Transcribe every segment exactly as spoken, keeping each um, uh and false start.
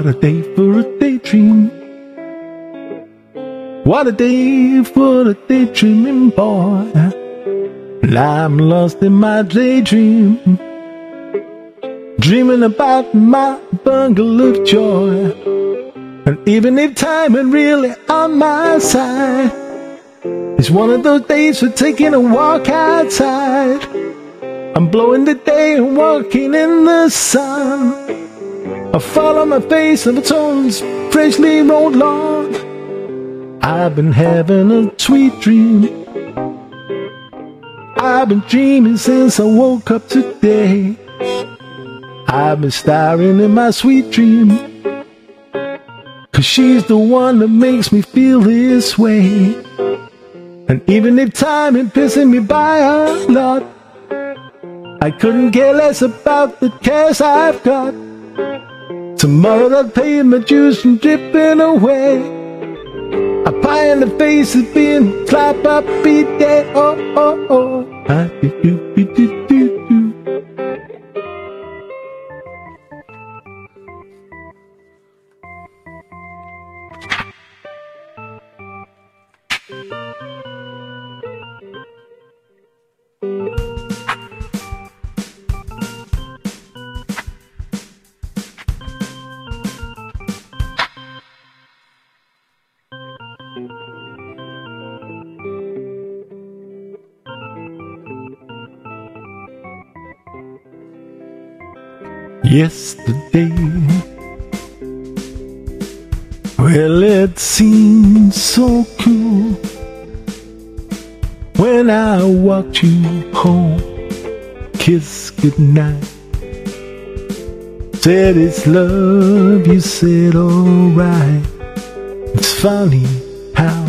a day for a daydream. What a day for a daydreaming boy. And I'm lost in my daydream, dreaming about my bungalow of joy. And even if time ain't really on my side, it's one of those days for taking a walk outside. I'm blowing the day and walking in the sun. I fall on my face and the tones freshly rolled lawn. I've been having a sweet dream. I've been dreaming since I woke up today. I've been staring in my sweet dream, 'cause she's the one that makes me feel this way. And even if time is pissing me by a lot, I couldn't care less about the cash I've got. Tomorrow I'll pay my dues from dripping away. A pie in the face is being clap up, beat that, oh, oh, oh. I do, do, do, do, do. Yesterday, well, it seemed so cool when I walked you home, kissed goodnight, said it's love, you said alright. It's funny how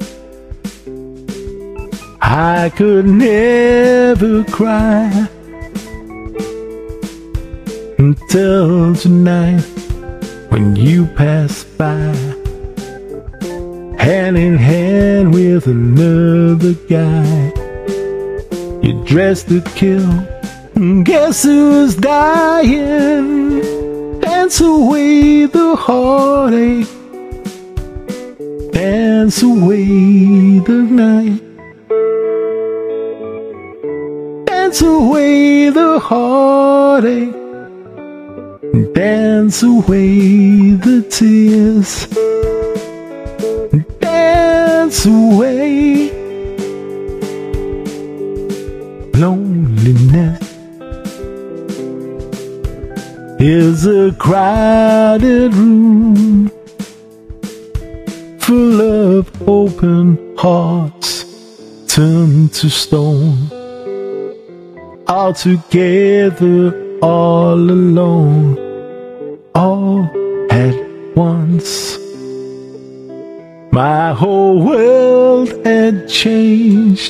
I could never cry until tonight, when you passed by, hand in hand with another guy. You dressed to kill, guess who's dying? Dance away the heartache, dance away the night, dance away the heartache, dance away the tears, dance away loneliness. Is a crowded room full of open hearts turned to stone, all together, all alone, all at once. My whole world had changed.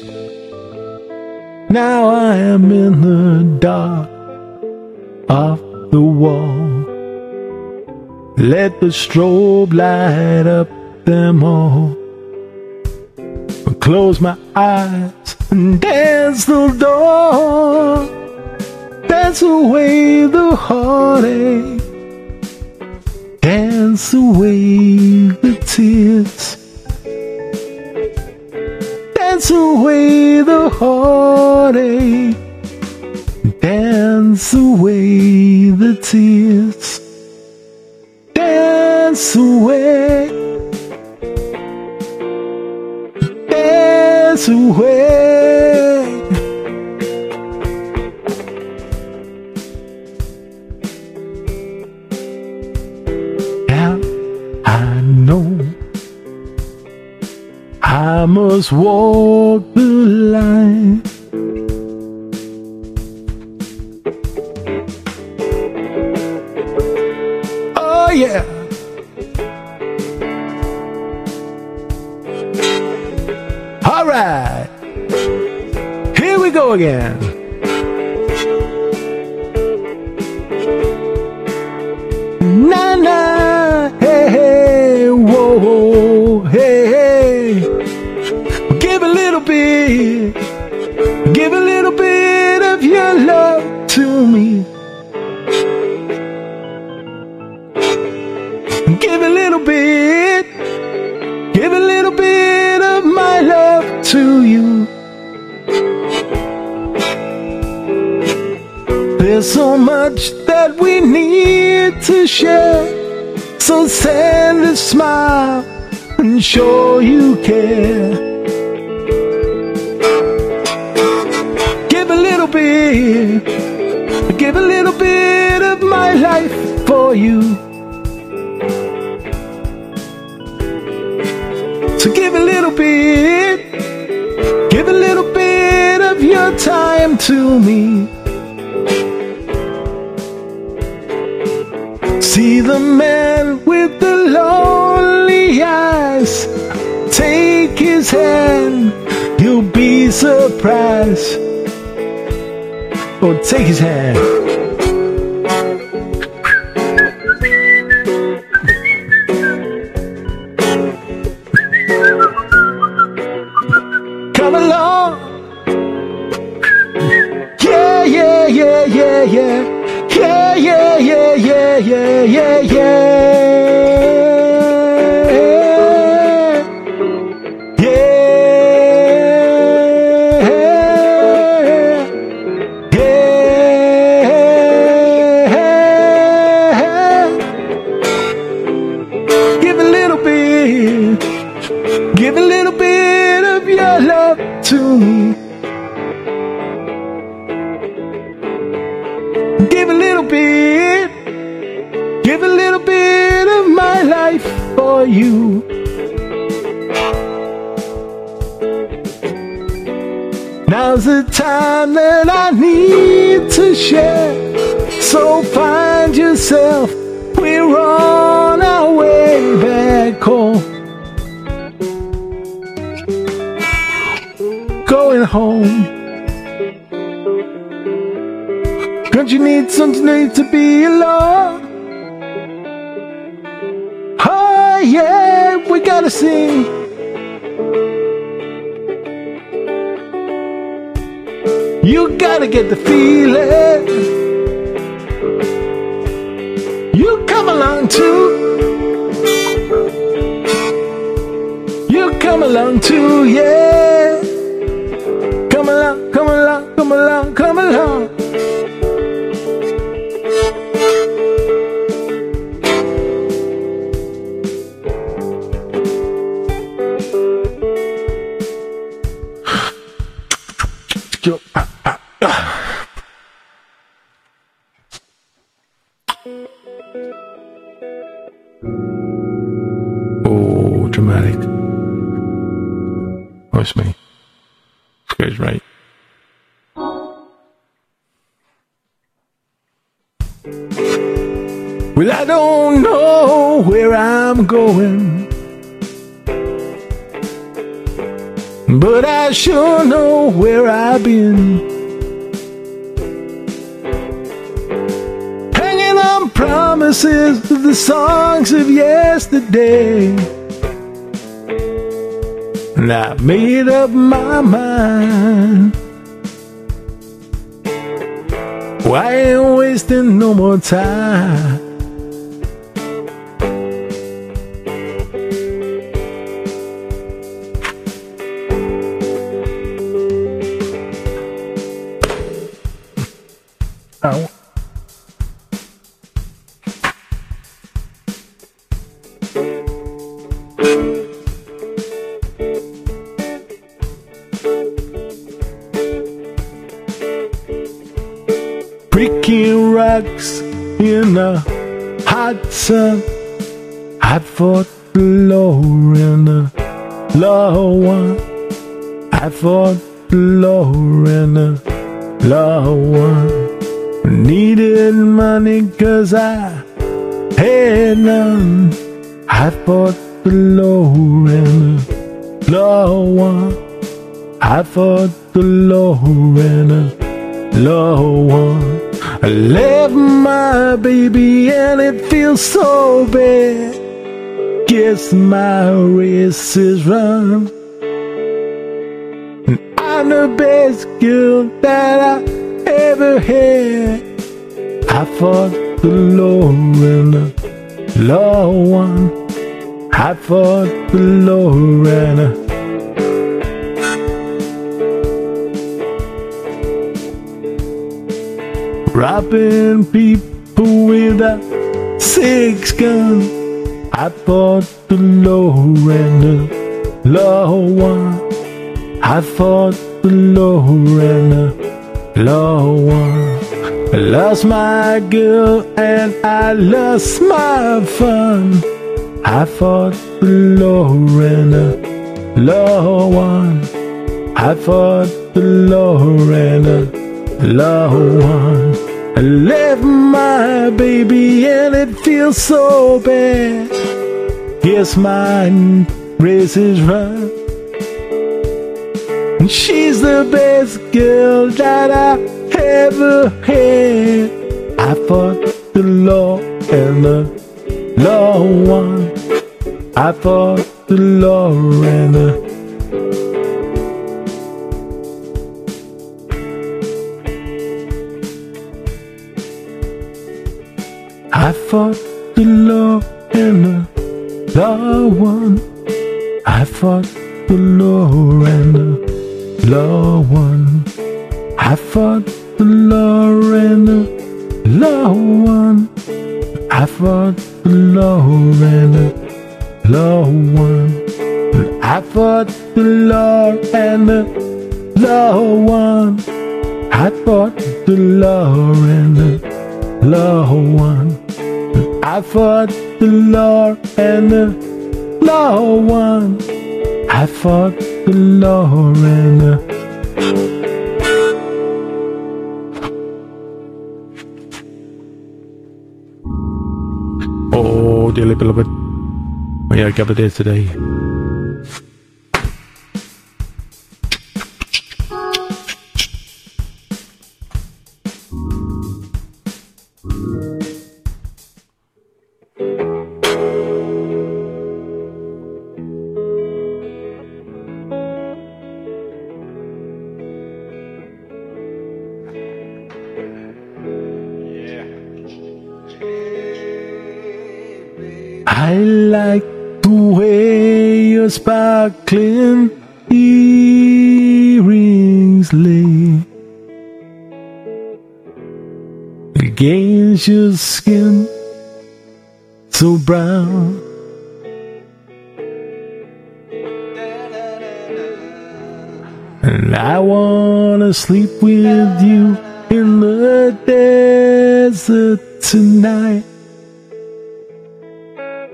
Now I am in the dark of the wall. Let the strobe light up them all. I close my eyes and dance the door. Dance away the heartache, dance away the tears, dance away the heartache, dance away the tears, dance away, dance away. I know I must walk the line. Oh yeah. All right, here we go again. Na na, hey hey, whoa, whoa, hey hey. Give a little bit, give a little bit of your love to me. a little bit, give a little bit of my love to you. There's so much that we need to share, so send a smile and show you care. Give a little bit, give a little bit of my life for you. So give a little bit, give a little bit of your time to me. See the man with the lonely eyes, take his hand, you'll be surprised. Oh, take his hand. Come along. Yeah, yeah, yeah, yeah, yeah. Yeah, yeah, yeah, yeah, yeah, yeah, yeah. Yeah. Yeah. Give a little bit, give a little bit of your love to me. Give a little bit, give a little bit of my life for you. Now's the time that I need to share, so find yourself, we're on our way back home. Going home. Don't you need something need to be alone? Oh yeah, we gotta sing. You gotta get the feeling. You come along too. You come along too, yeah. Come along, come along, come along, come along. Oh, dramatic. Oh, it's me. Scare's right. Well, I don't know where I'm going, but I sure know where I've been. Hanging on promises of the songs of yesterday, and I made up my mind. Well, I ain't wasting no more time. Ow. Breaking rocks in the hot sun, I fought the law and the law won. I fought the law and the law won. Needed money cause I had none. I fought the law and the law won. I fought the law and the law won. I left my baby and it feels so bad. Guess my race is run, and I'm the best girl that I ever had. I fought the law and the Lord one, I fought the Lorena. Robbing people with a six gun. I fought the Lorena. Lord one, I fought the Lorena. Lord one, I lost my girl and I lost my fun. I fought the Lorena. Lord one, I fought the Lorena. Lord one, I left my baby and it feels so bad. Yes, my race is right. And she's the best girl that I ever had. I fought the law and the law won. I fought the law and the I fought the law and the law won. I fought the law and the law won. I fought the law and the law won. I fought the law and the law won. I fought the law and the law won. I fought the law and the law won. I fought the law and the law won. I fought the law and the Oh, dearly beloved, we are gathered here today. I like the way your sparkling earrings lay against your skin so brown. And I wanna sleep with you in the desert tonight,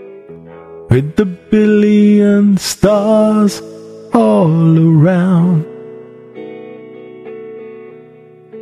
with the billion stars all around.